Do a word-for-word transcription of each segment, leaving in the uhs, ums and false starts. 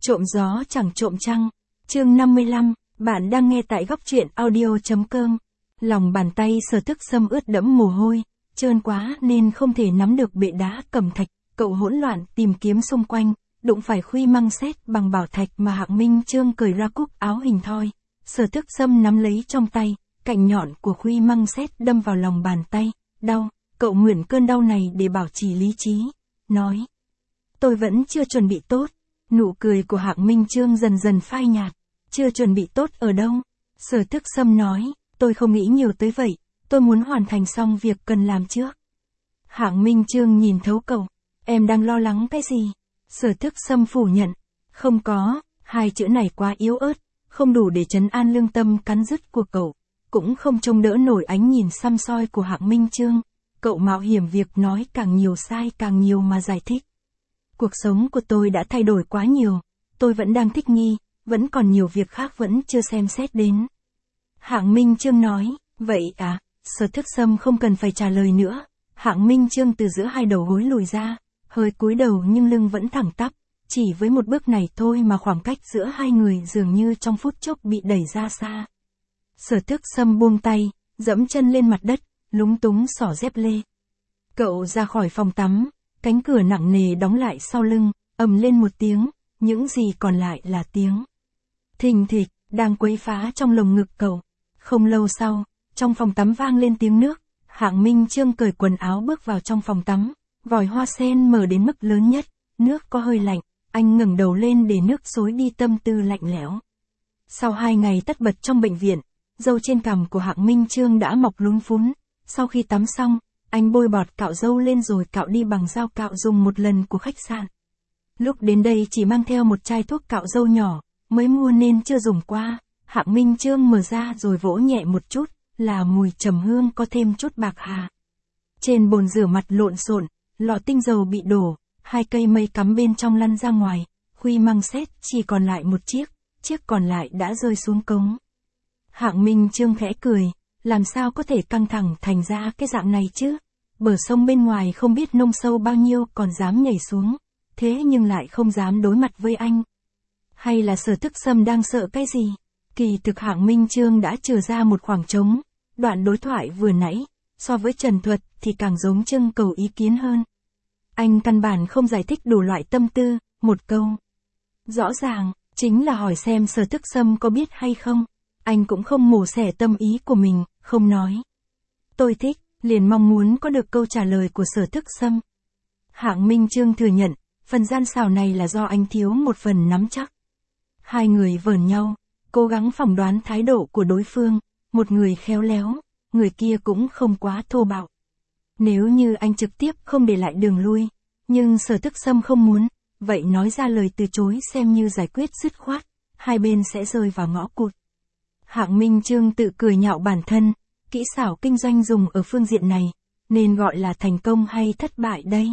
Trộm gió chẳng trộm trăng. Chương năm mươi lăm, bạn đang nghe tại góc truyện audio chấm com. Lòng bàn tay Sở Thức Sâm ướt đẫm mồ hôi, trơn quá nên không thể nắm được bệ đá cẩm thạch, cậu hỗn loạn tìm kiếm xung quanh, đụng phải khuy măng sét bằng bảo thạch mà Hạng Minh Chương cởi ra cúc áo hình thoi. Sở Thức Sâm nắm lấy trong tay, cạnh nhọn của khuy măng sét đâm vào lòng bàn tay, đau, cậu mượn cơn đau này để bảo trì lý trí, nói: "Tôi vẫn chưa chuẩn bị tốt." Nụ cười của Hạng Minh Chương dần dần phai nhạt. "Chưa chuẩn bị tốt ở đâu?" Sở Thức Sâm nói: "Tôi không nghĩ nhiều tới vậy, tôi muốn hoàn thành xong việc cần làm trước." Hạng Minh Chương nhìn thấu cậu: "Em đang lo lắng cái gì?" Sở Thức Sâm phủ nhận: "Không có." Hai chữ này quá yếu ớt, không đủ để trấn an lương tâm cắn rứt của cậu, cũng không trông đỡ nổi ánh nhìn săm soi của Hạng Minh Chương. Cậu mạo hiểm việc nói càng nhiều sai càng nhiều mà giải thích: "Cuộc sống của tôi đã thay đổi quá nhiều, tôi vẫn đang thích nghi, vẫn còn nhiều việc khác vẫn chưa xem xét đến." Hạng Minh Chương nói: "Vậy à?" Sở Thức Sâm không cần phải trả lời nữa. Hạng Minh Chương từ giữa hai đầu gối lùi ra, hơi cúi đầu nhưng lưng vẫn thẳng tắp, chỉ với một bước này thôi mà khoảng cách giữa hai người dường như trong phút chốc bị đẩy ra xa. Sở Thức Sâm buông tay, dẫm chân lên mặt đất, lúng túng xỏ dép lê. Cậu ra khỏi phòng tắm, cánh cửa nặng nề đóng lại sau lưng, ầm lên một tiếng, những gì còn lại là tiếng thình thịch đang quấy phá trong lồng ngực cậu. Không lâu sau, trong phòng tắm vang lên tiếng nước. Hạng Minh Chương cởi quần áo bước vào trong phòng tắm, vòi hoa sen mở đến mức lớn nhất, nước có hơi lạnh, anh ngẩng đầu lên để nước xối đi tâm tư lạnh lẽo. Sau hai ngày tất bật trong bệnh viện, râu trên cằm của Hạng Minh Chương đã mọc lún phún. Sau khi tắm xong, anh bôi bọt cạo râu lên rồi cạo đi bằng dao cạo dùng một lần của khách sạn. Lúc đến đây chỉ mang theo một chai thuốc cạo râu nhỏ, mới mua nên chưa dùng qua. Hạng Minh Chương mở ra rồi vỗ nhẹ một chút, là mùi trầm hương có thêm chút bạc hà. Trên bồn rửa mặt lộn xộn, lọ tinh dầu bị đổ, hai cây mây cắm bên trong lăn ra ngoài, khuy măng sét chỉ còn lại một chiếc, chiếc còn lại đã rơi xuống cống. Hạng Minh Chương khẽ cười, làm sao có thể căng thẳng thành ra cái dạng này chứ? Bờ sông bên ngoài không biết nông sâu bao nhiêu còn dám nhảy xuống, thế nhưng lại không dám đối mặt với anh. Hay là Sở Thức Sâm đang sợ cái gì? Kỳ thực Hạng Minh Chương đã chừa ra một khoảng trống. Đoạn đối thoại vừa nãy, so với trần thuật thì càng giống trưng cầu ý kiến hơn. Anh căn bản không giải thích đủ loại tâm tư, một câu rõ ràng, chính là hỏi xem Sở Thức Sâm có biết hay không. Anh cũng không mổ xẻ tâm ý của mình, không nói "Tôi thích", liền mong muốn có được câu trả lời của Sở Thức Sâm. Hạng Minh Chương thừa nhận, phần gian xảo này là do anh thiếu một phần nắm chắc. Hai người vờn nhau, cố gắng phỏng đoán thái độ của đối phương, một người khéo léo, người kia cũng không quá thô bạo. Nếu như anh trực tiếp không để lại đường lui, nhưng Sở Thức Sâm không muốn, vậy nói ra lời từ chối xem như giải quyết dứt khoát, hai bên sẽ rơi vào ngõ cụt. Hạng Minh Chương tự cười nhạo bản thân, kỹ xảo kinh doanh dùng ở phương diện này, nên gọi là thành công hay thất bại đây.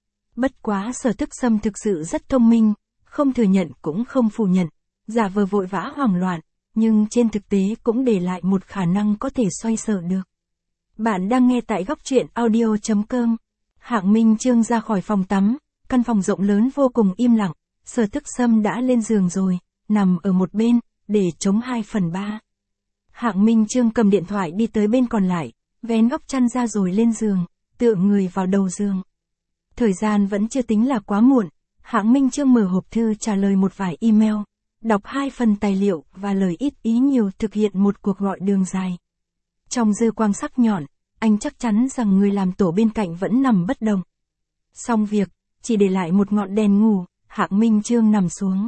Bất quá Sở Thức Sâm thực sự rất thông minh, không thừa nhận cũng không phủ nhận, giả vờ vội vã hoảng loạn, nhưng trên thực tế cũng để lại một khả năng có thể xoay sở được. Bạn đang nghe tại góc truyện audio chấm com. Hạng Minh Chương ra khỏi phòng tắm, căn phòng rộng lớn vô cùng im lặng, Sở Thức Sâm đã lên giường rồi, nằm ở một bên, để chống hai phần ba. Hạng Minh Chương cầm điện thoại đi tới bên còn lại, vén góc chăn ra rồi lên giường, tựa người vào đầu giường. Thời gian vẫn chưa tính là quá muộn, Hạng Minh Chương mở hộp thư trả lời một vài email, đọc hai phần tài liệu và lời ít ý nhiều thực hiện một cuộc gọi đường dài. Trong dư quang sắc nhọn, anh chắc chắn rằng người làm tổ bên cạnh vẫn nằm bất động. Xong việc, chỉ để lại một ngọn đèn ngủ, Hạng Minh Chương nằm xuống.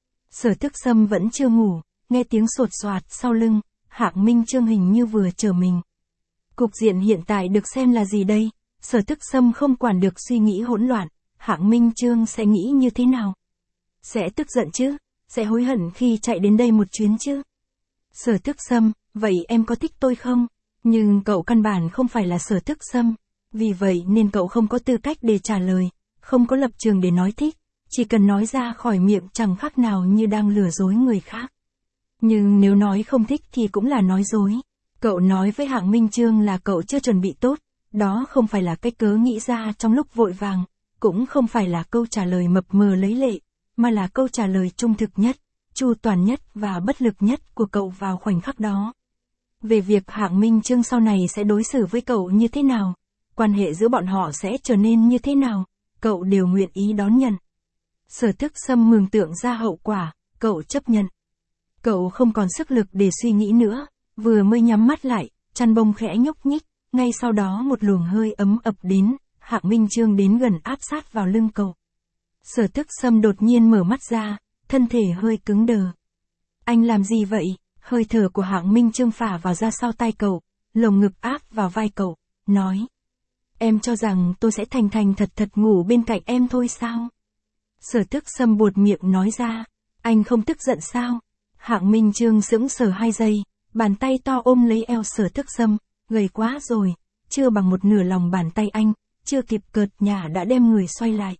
Sở Thức Sâm vẫn chưa ngủ, nghe tiếng sột soạt sau lưng, Hạng Minh Chương hình như vừa chờ mình. Cục diện hiện tại được xem là gì đây? Sở Thức Sâm không quản được suy nghĩ hỗn loạn, Hạng Minh Chương sẽ nghĩ như thế nào? Sẽ tức giận chứ? Sẽ hối hận khi chạy đến đây một chuyến chứ? Sở Thức Sâm, vậy em có thích tôi không? Nhưng cậu căn bản không phải là Sở Thức Sâm, vì vậy nên cậu không có tư cách để trả lời, không có lập trường để nói thích, chỉ cần nói ra khỏi miệng chẳng khác nào như đang lừa dối người khác. Nhưng nếu nói không thích thì cũng là nói dối. Cậu nói với Hạng Minh Chương là cậu chưa chuẩn bị tốt, đó không phải là cái cớ nghĩ ra trong lúc vội vàng, cũng không phải là câu trả lời mập mờ lấy lệ, mà là câu trả lời trung thực nhất, chu toàn nhất và bất lực nhất của cậu vào khoảnh khắc đó. Về việc Hạng Minh Chương sau này sẽ đối xử với cậu như thế nào, quan hệ giữa bọn họ sẽ trở nên như thế nào, cậu đều nguyện ý đón nhận. Sở Thức Sâm mường tượng ra hậu quả, cậu chấp nhận. Cậu không còn sức lực để suy nghĩ nữa, vừa mới nhắm mắt lại, chăn bông khẽ nhúc nhích, ngay sau đó một luồng hơi ấm ập đến, Hạng Minh Chương đến gần áp sát vào lưng cậu. Sở Thức Sâm đột nhiên mở mắt ra, thân thể hơi cứng đờ. Anh làm gì vậy? Hơi thở của Hạng Minh Chương phả vào ra sau tai cậu, lồng ngực áp vào vai cậu, nói. Em cho rằng tôi sẽ thành thành thật thật ngủ bên cạnh em thôi sao? Sở Thức Sâm buột miệng nói ra, anh không tức giận sao? Hạng Minh Chương sững sờ hai giây, bàn tay to ôm lấy eo Sở Thức Sâm, gầy quá rồi, chưa bằng một nửa lòng bàn tay anh, chưa kịp cợt nhả đã đem người xoay lại.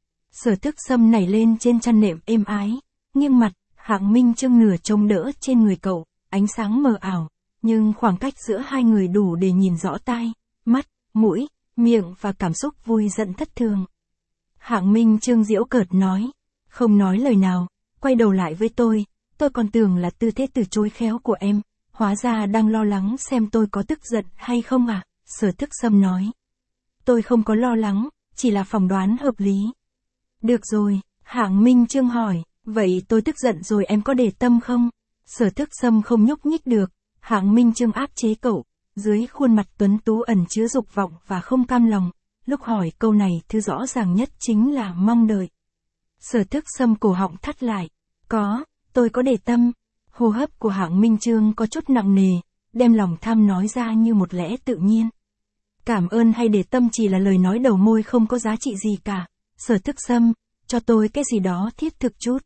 Sở Thức Sâm nảy lên trên chăn nệm êm ái, nghiêng mặt, Hạng Minh Chương nửa trông đỡ trên người cậu, ánh sáng mờ ảo, nhưng khoảng cách giữa hai người đủ để nhìn rõ tai, mắt, mũi, miệng và cảm xúc vui giận thất thường. Hạng Minh Chương giễu cợt nói, không nói lời nào, quay đầu lại với tôi, tôi còn tưởng là tư thế từ chối khéo của em, hóa ra đang lo lắng xem tôi có tức giận hay không à, Sở Thức Sâm nói. Tôi không có lo lắng, chỉ là phỏng đoán hợp lý. Được rồi, Hạng Minh Chương hỏi, vậy tôi tức giận rồi em có để tâm không? Sở Thức Sâm không nhúc nhích được, Hạng Minh Chương áp chế cậu, dưới khuôn mặt tuấn tú ẩn chứa dục vọng và không cam lòng, lúc hỏi câu này thứ rõ ràng nhất chính là mong đợi. Sở Thức Sâm cổ họng thắt lại, có, tôi có để tâm. Hô hấp của Hạng Minh Chương có chút nặng nề, đem lòng tham nói ra như một lẽ tự nhiên. Cảm ơn hay để tâm chỉ là lời nói đầu môi không có giá trị gì cả. Sở Thức Sâm, cho tôi cái gì đó thiết thực chút.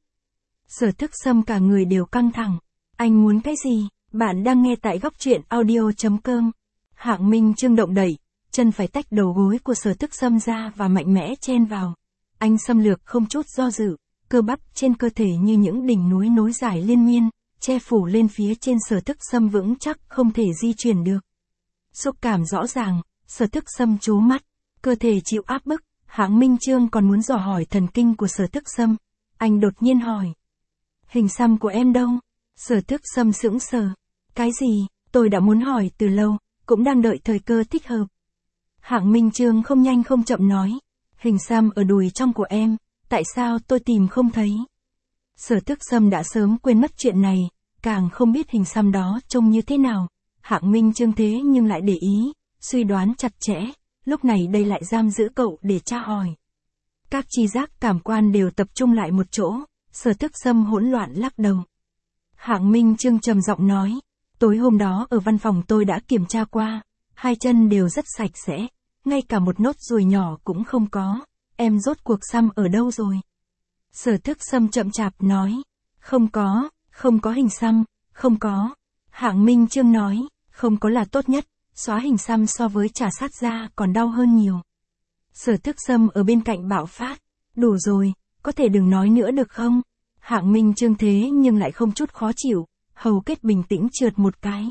Sở Thức Sâm cả người đều căng thẳng. Anh muốn cái gì? Bạn đang nghe tại góc truyện audio chấm com. Hạng Minh Chương động đẩy, chân phải tách đầu gối của Sở Thức Sâm ra và mạnh mẽ chen vào. Anh xâm lược không chút do dự, cơ bắp trên cơ thể như những đỉnh núi nối dài liên miên, che phủ lên phía trên Sở Thức Sâm vững chắc không thể di chuyển được. Xúc cảm rõ ràng, Sở Thức Sâm trố mắt, cơ thể chịu áp bức, Hạng Minh Chương còn muốn dò hỏi thần kinh của Sở Thức Sâm. Anh đột nhiên hỏi. Hình xăm của em đâu? Sở Thức Sâm sững sờ. Cái gì? Tôi đã muốn hỏi từ lâu, cũng đang đợi thời cơ thích hợp. Hạng Minh Chương không nhanh không chậm nói. Hình xăm ở đùi trong của em, tại sao tôi tìm không thấy? Sở Thức Sâm đã sớm quên mất chuyện này, càng không biết hình xăm đó trông như thế nào. Hạng Minh Chương thế nhưng lại để ý, suy đoán chặt chẽ, lúc này đây lại giam giữ cậu để tra hỏi. Các chi giác cảm quan đều tập trung lại một chỗ, Sở Thức Sâm hỗn loạn lắc đầu. Hạng Minh Chương trầm giọng nói, tối hôm đó ở văn phòng tôi đã kiểm tra qua, hai chân đều rất sạch sẽ, ngay cả một nốt ruồi nhỏ cũng không có, em rốt cuộc xăm ở đâu rồi? Sở Thức Sâm chậm chạp nói, không có, không có hình xăm, không có. Hạng Minh Chương nói, không có là tốt nhất, xóa hình xăm so với chà sát da còn đau hơn nhiều. Sở Thức Sâm ở bên cạnh bạo phát, đủ rồi, có thể đừng nói nữa được không? Hạng Minh Chương thế nhưng lại không chút khó chịu, hầu kết bình tĩnh trượt một cái.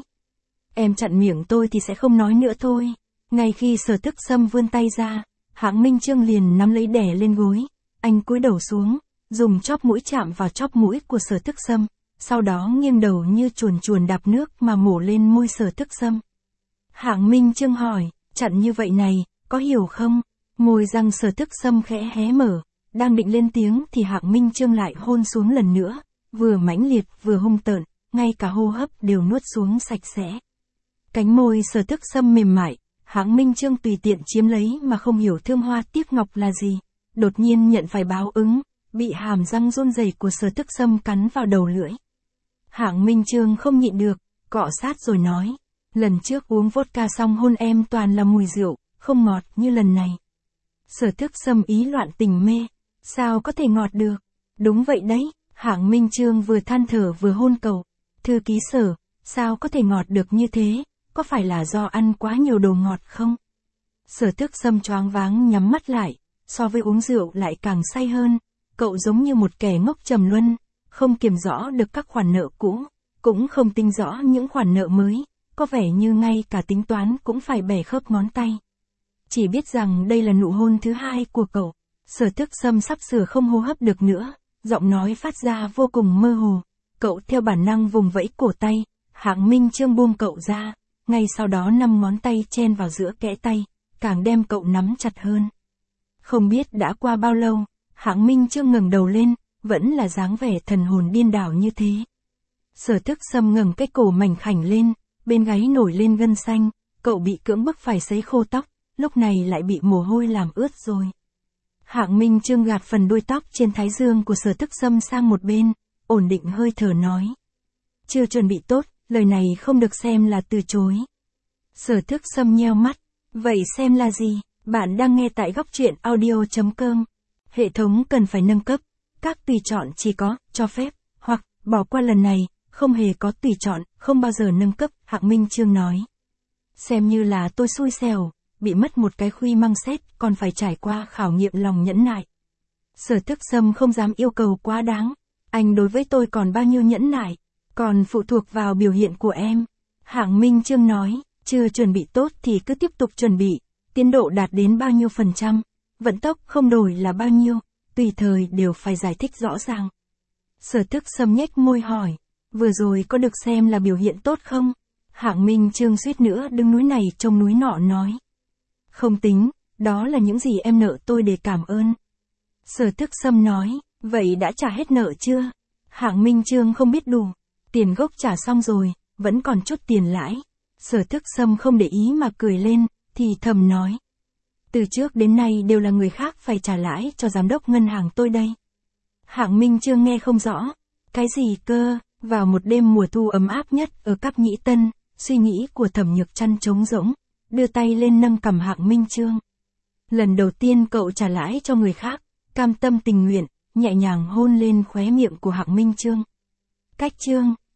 Em chặn miệng tôi thì sẽ không nói nữa thôi. Ngay khi Sở Thức Sâm vươn tay ra, Hạng Minh Chương liền nắm lấy đè lên gối, anh cúi đầu xuống, dùng chóp mũi chạm vào chóp mũi của Sở Thức Sâm, sau đó nghiêng đầu như chuồn chuồn đạp nước mà mổ lên môi Sở Thức Sâm. Hạng Minh Chương hỏi, chặn như vậy này, có hiểu không? Môi răng Sở Thức Sâm khẽ hé mở, đang định lên tiếng thì Hạng Minh Chương lại hôn xuống lần nữa, vừa mãnh liệt vừa hung tợn, ngay cả hô hấp đều nuốt xuống sạch sẽ. Cánh môi Sở Thức Sâm mềm mại, Hạng Minh Chương tùy tiện chiếm lấy mà không hiểu thương hoa tiếc ngọc là gì, đột nhiên nhận phải báo ứng, bị hàm răng run rẩy của Sở Thức Sâm cắn vào đầu lưỡi. Hạng Minh Chương không nhịn được, cọ sát rồi nói, lần trước uống vodka xong hôn em toàn là mùi rượu, không ngọt như lần này. Sở Thức Sâm ý loạn tình mê, sao có thể ngọt được? Đúng vậy đấy, Hạng Minh Chương vừa than thở vừa hôn cậu. Thư ký Sở, sao có thể ngọt được như thế, có phải là do ăn quá nhiều đồ ngọt không? Sở Thức Sâm choáng váng nhắm mắt lại, so với uống rượu lại càng say hơn, cậu giống như một kẻ ngốc trầm luân, không kiểm rõ được các khoản nợ cũ, cũng không tính rõ những khoản nợ mới, có vẻ như ngay cả tính toán cũng phải bẻ khớp ngón tay. Chỉ biết rằng đây là nụ hôn thứ hai của cậu, Sở Thức Sâm sắp sửa không hô hấp được nữa, giọng nói phát ra vô cùng mơ hồ. Cậu theo bản năng vùng vẫy cổ tay, Hạng Minh Chương buông cậu ra, ngay sau đó năm ngón tay chen vào giữa kẽ tay, càng đem cậu nắm chặt hơn. Không biết đã qua bao lâu, Hạng Minh Chương ngẩng đầu lên, vẫn là dáng vẻ thần hồn điên đảo như thế. Sở Thức Sâm ngẩng cái cổ mảnh khảnh lên, bên gáy nổi lên gân xanh, cậu bị cưỡng bức phải sấy khô tóc, lúc này lại bị mồ hôi làm ướt rồi. Hạng Minh Chương gạt phần đuôi tóc trên thái dương của Sở Thức Sâm sang một bên, ổn định hơi thở nói. Chưa chuẩn bị tốt, lời này không được xem là từ chối. Sở Thức Sâm nheo mắt, vậy xem là gì? Bạn đang nghe tại góc truyện audio chấm com. Hệ thống cần phải nâng cấp, các tùy chọn chỉ có, cho phép, hoặc, bỏ qua lần này, không hề có tùy chọn, không bao giờ nâng cấp, Hạng Minh Chương nói. Xem như là tôi xui xẻo, bị mất một cái khuy măng xét, còn phải trải qua khảo nghiệm lòng nhẫn nại. Sở Thức Sâm không dám yêu cầu quá đáng, anh đối với tôi còn bao nhiêu nhẫn nại, còn phụ thuộc vào biểu hiện của em. Hạng Minh Chương nói, chưa chuẩn bị tốt thì cứ tiếp tục chuẩn bị, tiến độ đạt đến bao nhiêu phần trăm, vận tốc không đổi là bao nhiêu, tùy thời đều phải giải thích rõ ràng. Sở Thức Sâm nhếch môi hỏi, vừa rồi có được xem là biểu hiện tốt không? Hạng Minh Chương suýt nữa đứng núi này trông núi nọ nói. Không tính, đó là những gì em nợ tôi để cảm ơn. Sở Thức Sâm nói, vậy đã trả hết nợ chưa? Hạng Minh Chương không biết đủ, tiền gốc trả xong rồi, vẫn còn chút tiền lãi. Sở Thức Sâm không để ý mà cười lên, thì thầm nói. Từ trước đến nay đều là người khác phải trả lãi cho giám đốc ngân hàng tôi đây. Hạng Minh Chương nghe không rõ. Cái gì cơ? Vào một đêm mùa thu ấm áp nhất ở Cáp Nhĩ Tân, suy nghĩ của Thẩm Nhược Trăn trống rỗng, đưa tay lên nâng cằm Hạng Minh Chương. Lần đầu tiên cậu trả lãi cho người khác, cam tâm tình nguyện, nhẹ nhàng hôn lên khóe miệng của Hạng Minh Chương. Cách chương